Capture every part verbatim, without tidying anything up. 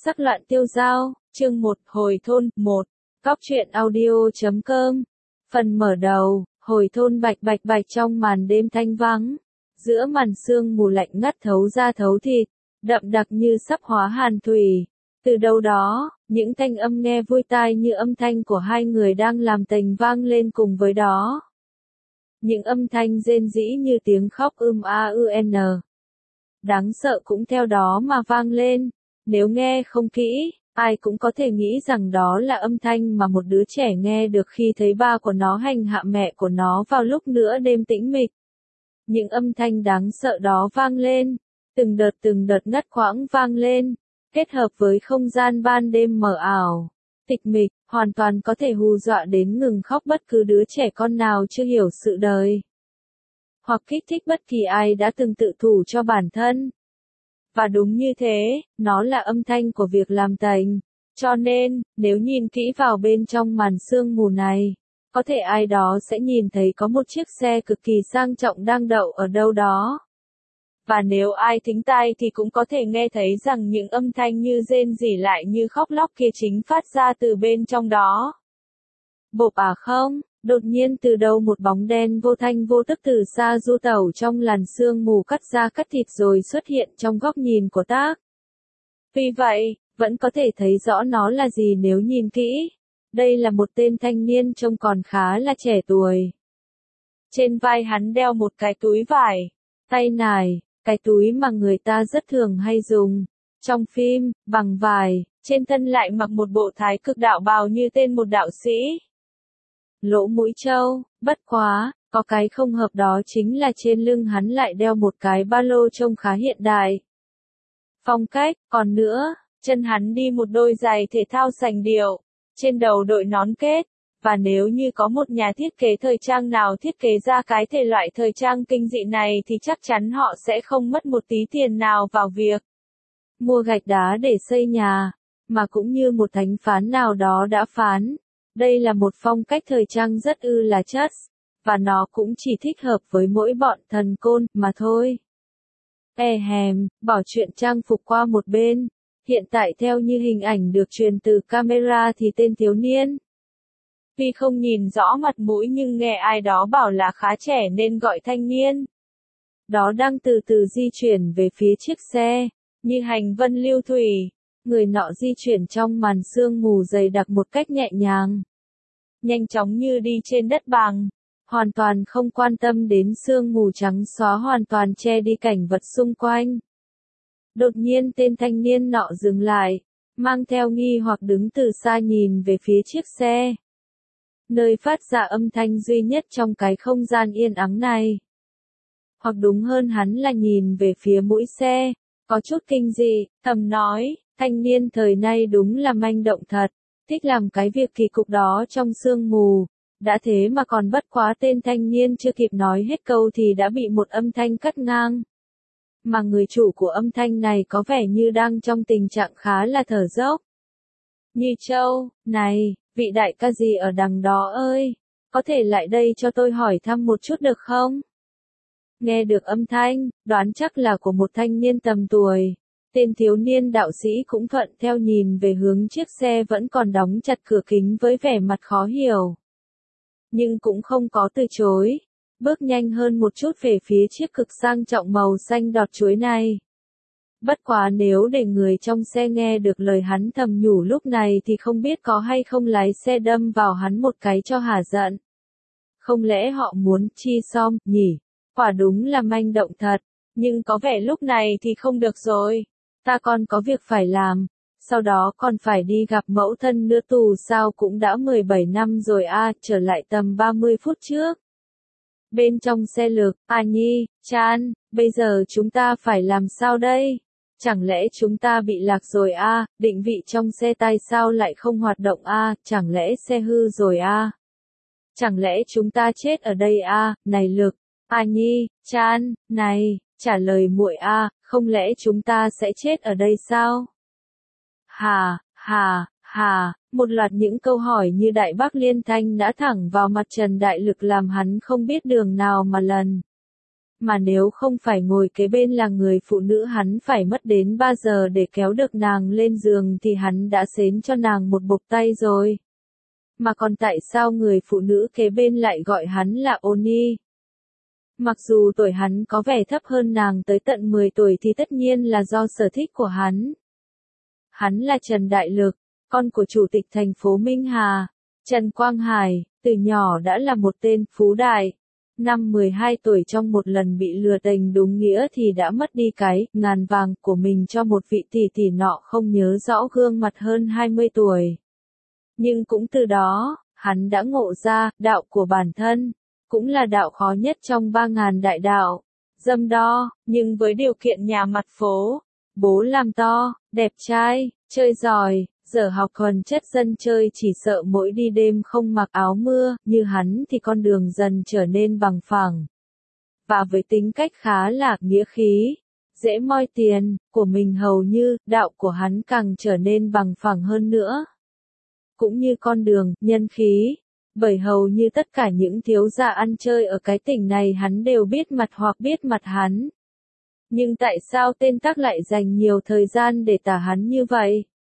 Sắc loạn tiêu dao, chương một, hồi thôn, một, góc truyện audio chấm com. Phần mở đầu, hồi thôn bạch bạch bạch trong màn đêm thanh vắng. Giữa màn sương mù lạnh ngắt thấu da thấu thịt, đậm đặc như sắp hóa hàn thủy. Từ đâu đó, những thanh âm nghe vui tai như âm thanh của hai người đang làm tình vang lên cùng với đó. Những âm thanh rên rỉ như tiếng khóc ưm a ư en. Đáng sợ cũng theo đó mà vang lên. Nếu nghe không kỹ, ai cũng có thể nghĩ rằng đó là âm thanh mà một đứa trẻ nghe được khi thấy ba của nó hành hạ mẹ của nó vào lúc nửa đêm tĩnh mịch. Những âm thanh đáng sợ đó vang lên, từng đợt từng đợt ngắt quãng vang lên, kết hợp với không gian ban đêm mờ ảo, tịch mịch, hoàn toàn có thể hù dọa đến ngừng khóc bất cứ đứa trẻ con nào chưa hiểu sự đời. Hoặc kích thích bất kỳ ai đã từng tự thủ cho bản thân. Và đúng như thế, nó là âm thanh của việc làm tành. Cho nên, nếu nhìn kỹ vào bên trong màn sương mù này, có thể ai đó sẽ nhìn thấy có một chiếc xe cực kỳ sang trọng đang đậu ở đâu đó. Và nếu ai thính tai thì cũng có thể nghe thấy rằng những âm thanh như rên rỉ lại như khóc lóc kia chính phát ra từ bên trong đó. Bộp à không? Đột nhiên từ đâu một bóng đen vô thanh vô tức từ xa du tẩu trong làn sương mù cắt da cắt thịt rồi xuất hiện trong góc nhìn của Tác. Vì vậy, vẫn có thể thấy rõ nó là gì nếu nhìn kỹ. Đây là một tên thanh niên trông còn khá là trẻ tuổi. Trên vai hắn đeo một cái túi vải, tay nải, cái túi mà người ta rất thường hay dùng trong phim, bằng vải, trên thân lại mặc một bộ thái cực đạo bào như tên một đạo sĩ. Lỗ mũi trâu, bất quá, có cái không hợp đó chính là trên lưng hắn lại đeo một cái ba lô trông khá hiện đại. Phong cách, còn nữa, chân hắn đi một đôi giày thể thao sành điệu, trên đầu đội nón kết, và nếu như có một nhà thiết kế thời trang nào thiết kế ra cái thể loại thời trang kinh dị này thì chắc chắn họ sẽ không mất một tí tiền nào vào việc mua gạch đá để xây nhà, mà cũng như một thánh phán nào đó đã phán. Đây là một phong cách thời trang rất ư là chất, và nó cũng chỉ thích hợp với mỗi bọn thần côn mà thôi. E hèm, bỏ chuyện trang phục qua một bên. Hiện tại theo như hình ảnh được truyền từ camera thì tên thiếu niên, vì không nhìn rõ mặt mũi nhưng nghe ai đó bảo là khá trẻ nên gọi thanh niên. Đó đang từ từ di chuyển về phía chiếc xe, như hành vân lưu thủy. Người nọ di chuyển trong màn sương mù dày đặc một cách nhẹ nhàng, nhanh chóng như đi trên đất bằng, hoàn toàn không quan tâm đến sương mù trắng xóa hoàn toàn che đi cảnh vật xung quanh. Đột nhiên tên thanh niên nọ dừng lại, mang theo nghi hoặc đứng từ xa nhìn về phía chiếc xe, nơi phát ra âm thanh duy nhất trong cái không gian yên ắng này. Hoặc đúng hơn hắn là nhìn về phía mũi xe, có chút kinh dị, thầm nói, thanh niên thời nay đúng là manh động thật, thích làm cái việc kỳ cục đó trong sương mù. Đã thế mà còn bất quá tên thanh niên chưa kịp nói hết câu thì đã bị một âm thanh cắt ngang. Mà người chủ của âm thanh này có vẻ như đang trong tình trạng khá là thở dốc. Như Châu, này, vị đại ca gì ở đằng đó ơi, có thể lại đây cho tôi hỏi thăm một chút được không? Nghe được âm thanh, đoán chắc là của một thanh niên tầm tuổi. Tên thiếu niên đạo sĩ cũng thuận theo nhìn về hướng chiếc xe vẫn còn đóng chặt cửa kính với vẻ mặt khó hiểu. Nhưng cũng không có từ chối, bước nhanh hơn một chút về phía chiếc cực sang trọng màu xanh đọt chuối này. Bất quá nếu để người trong xe nghe được lời hắn thầm nhủ lúc này thì không biết có hay không lái xe đâm vào hắn một cái cho hả giận. Không lẽ họ muốn chi xong, nhỉ? Quả đúng là manh động thật, nhưng có vẻ lúc này thì không được rồi. Ta còn có việc phải làm, sau đó còn phải đi gặp mẫu thân nữa tù sao cũng đã mười bảy năm rồi a, à, trở lại tầm ba mươi phút trước. Bên trong xe lực, à Nhi, Chan, bây giờ chúng ta phải làm sao đây? Chẳng lẽ chúng ta bị lạc rồi a, à? Định vị trong xe tay sao lại không hoạt động a, à? Chẳng lẽ xe hư rồi a? À? Chẳng lẽ chúng ta chết ở đây a, à? Này Lực, à Nhi, Chan, này, trả lời muội a, à, không lẽ chúng ta sẽ chết ở đây sao? Hà, hà, hà, một loạt những câu hỏi như đại bác liên thanh đã thẳng vào mặt Trần Đại Lực làm hắn không biết đường nào mà lần. mà nếu không phải ngồi kế bên là người phụ nữ hắn phải mất đến ba giờ để kéo được nàng lên giường thì hắn đã xến cho nàng một bộc tay rồi. Mà còn tại sao người phụ nữ kế bên lại gọi hắn là Oni? Mặc dù tuổi hắn có vẻ thấp hơn nàng tới tận mười tuổi thì tất nhiên là do sở thích của hắn. Hắn là Trần Đại Lực, con của chủ tịch thành phố Minh Hà, Trần Quang Hải, từ nhỏ đã là một tên phú đại. Năm mười hai tuổi trong một lần bị lừa tình đúng nghĩa thì đã mất đi cái ngàn vàng của mình cho một vị tỷ tỷ nọ không nhớ rõ gương mặt hơn hai mươi tuổi. Nhưng cũng từ đó, hắn đã ngộ ra, đạo của bản thân, cũng là đạo khó nhất trong ba ngàn đại đạo, dâm đo, nhưng với điều kiện nhà mặt phố, bố làm to, đẹp trai, chơi giỏi, giờ học thuần chất dân chơi chỉ sợ mỗi đi đêm không mặc áo mưa, như hắn thì con đường dần trở nên bằng phẳng. Và với tính cách khá là nghĩa khí, dễ moi tiền, của mình hầu như, đạo của hắn càng trở nên bằng phẳng hơn nữa. Cũng như con đường, nhân khí, bởi hầu như tất cả những thiếu gia ăn chơi ở cái tỉnh này hắn đều biết mặt hoặc biết mặt hắn. Nhưng tại sao tên Tắc lại dành nhiều thời gian để tả hắn như vậy?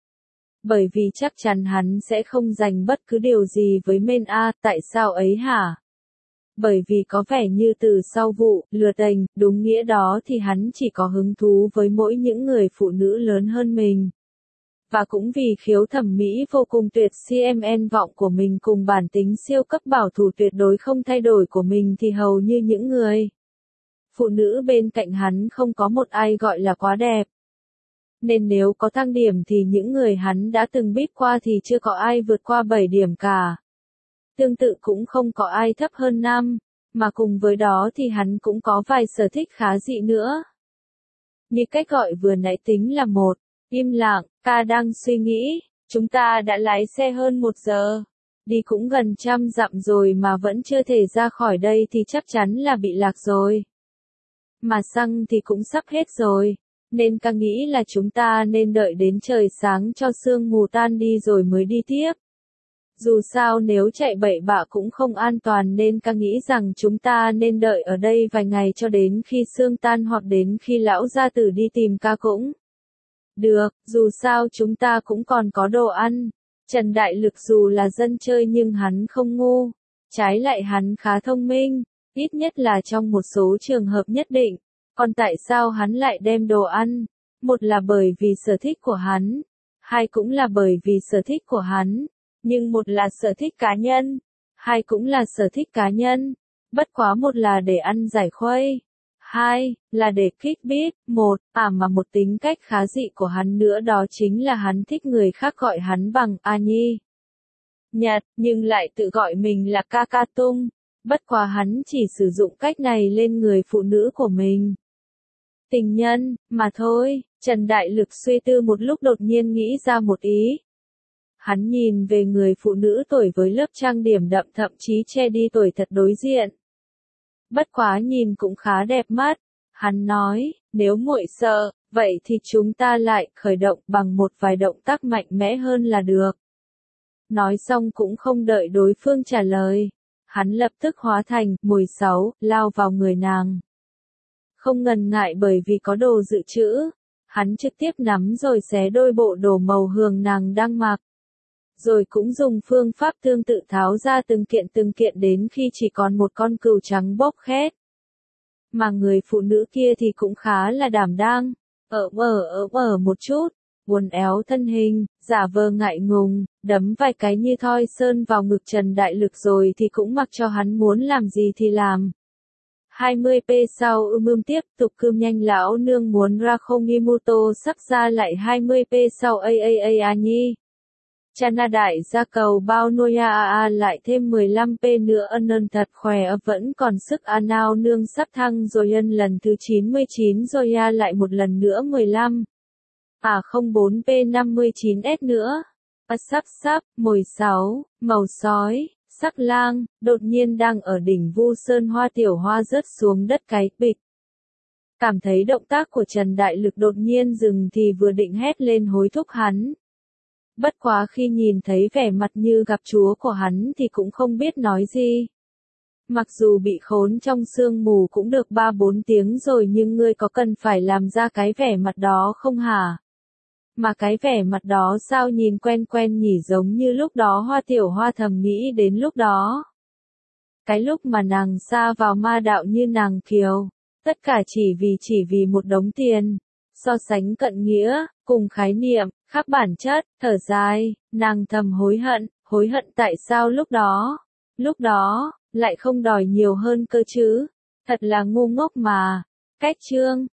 Bởi vì chắc chắn hắn sẽ không dành bất cứ điều gì với men A, tại sao ấy hả? Bởi vì có vẻ như từ sau vụ lừa tình, đúng nghĩa đó thì hắn chỉ có hứng thú với mỗi những người phụ nữ lớn hơn mình. Và cũng vì khiếu thẩm mỹ vô cùng tuyệt CMN vọng của mình cùng bản tính siêu cấp bảo thủ tuyệt đối không thay đổi của mình thì hầu như những người phụ nữ bên cạnh hắn không có một ai gọi là quá đẹp. Nên nếu có thang điểm thì những người hắn đã từng biết qua thì chưa có ai vượt qua bảy điểm cả. Tương tự cũng không có ai thấp hơn năm, mà cùng với đó thì hắn cũng có vài sở thích khá dị nữa. Như cách gọi vừa nãy tính là một, im lặng, ca đang suy nghĩ, chúng ta đã lái xe hơn một giờ, đi cũng gần trăm dặm rồi mà vẫn chưa thể ra khỏi đây thì chắc chắn là bị lạc rồi. Mà xăng thì cũng sắp hết rồi. Nên ca nghĩ là chúng ta nên đợi đến trời sáng cho sương mù tan đi rồi mới đi tiếp. Dù sao nếu chạy bậy bạ cũng không an toàn nên ca nghĩ rằng chúng ta nên đợi ở đây vài ngày cho đến khi sương tan hoặc đến khi lão gia tử đi tìm ca cũng được, dù sao chúng ta cũng còn có đồ ăn. Trần Đại Lực dù là dân chơi nhưng hắn không ngu, trái lại hắn khá thông minh, ít nhất là trong một số trường hợp nhất định. Còn tại sao hắn lại đem đồ ăn? Một là bởi vì sở thích của hắn, hai cũng là bởi vì sở thích của hắn, nhưng một là sở thích cá nhân, hai cũng là sở thích cá nhân. Bất quá một là để ăn giải khuây, hai là để kích biết, một, à mà một tính cách khá dị của hắn nữa đó chính là hắn thích người khác gọi hắn bằng A Nhi, Nhật, nhưng lại tự gọi mình là Ca Ca Tung. Bất quá hắn chỉ sử dụng cách này lên người phụ nữ của mình. Tình nhân, mà thôi, Trần Đại Lực suy tư một lúc đột nhiên nghĩ ra một ý. Hắn nhìn về người phụ nữ tuổi với lớp trang điểm đậm thậm chí che đi tuổi thật đối diện. Bất quá nhìn cũng khá đẹp mắt. Hắn nói, nếu muội sợ, vậy thì chúng ta lại khởi động bằng một vài động tác mạnh mẽ hơn là được. Nói xong cũng không đợi đối phương trả lời. Hắn lập tức hóa thành mười sáu, lao vào người nàng. Không ngần ngại bởi vì có đồ dự trữ, hắn trực tiếp nắm rồi xé đôi bộ đồ màu hường nàng đang mặc. Rồi cũng dùng phương pháp tương tự tháo ra từng kiện từng kiện đến khi chỉ còn một con cừu trắng bốc khét. Mà người phụ nữ kia thì cũng khá là đảm đang, ở ở ở ở một chút, uốn éo thân hình, giả vờ ngại ngùng, đấm vài cái như thoi sơn vào ngực Trần Đại Lực rồi thì cũng mặc cho hắn muốn làm gì thì làm. hai mươi p sau ưm ưm tiếp tục cơm nhanh lão nương muốn ra không Imuto sắp ra lại hai mươi p sau a a a a nhi. Chana đại gia cầu bao noya a a lại thêm mười lăm p nữa ân ân thật khỏe vẫn còn sức a nào nương sắp thăng rồi ân lần thứ chín mươi chín rồi a lại một lần nữa mười lăm. À không bốn p năm mươi chín s nữa. À sắp sắp, mười sáu, màu sói. Sắc lang, đột nhiên đang ở đỉnh Vu Sơn Hoa tiểu hoa rớt xuống đất cái bịch. Cảm thấy động tác của Trần Đại Lực đột nhiên dừng thì vừa định hét lên hối thúc hắn. Bất quá khi nhìn thấy vẻ mặt như gặp chúa của hắn thì cũng không biết nói gì. Mặc dù bị khốn trong sương mù cũng được ba bốn tiếng rồi nhưng ngươi có cần phải làm ra cái vẻ mặt đó không hả? Mà cái vẻ mặt đó sao nhìn quen quen nhỉ, giống như lúc đó Hoa Tiểu Hoa thầm nghĩ đến lúc đó. Cái lúc mà nàng sa vào ma đạo như nàng Kiều, tất cả chỉ vì chỉ vì một đống tiền. So sánh cận nghĩa, cùng khái niệm, khác bản chất, thở dài, nàng thầm hối hận, hối hận tại sao lúc đó, lúc đó, lại không đòi nhiều hơn cơ chứ. Thật là ngu ngốc mà. Cách chương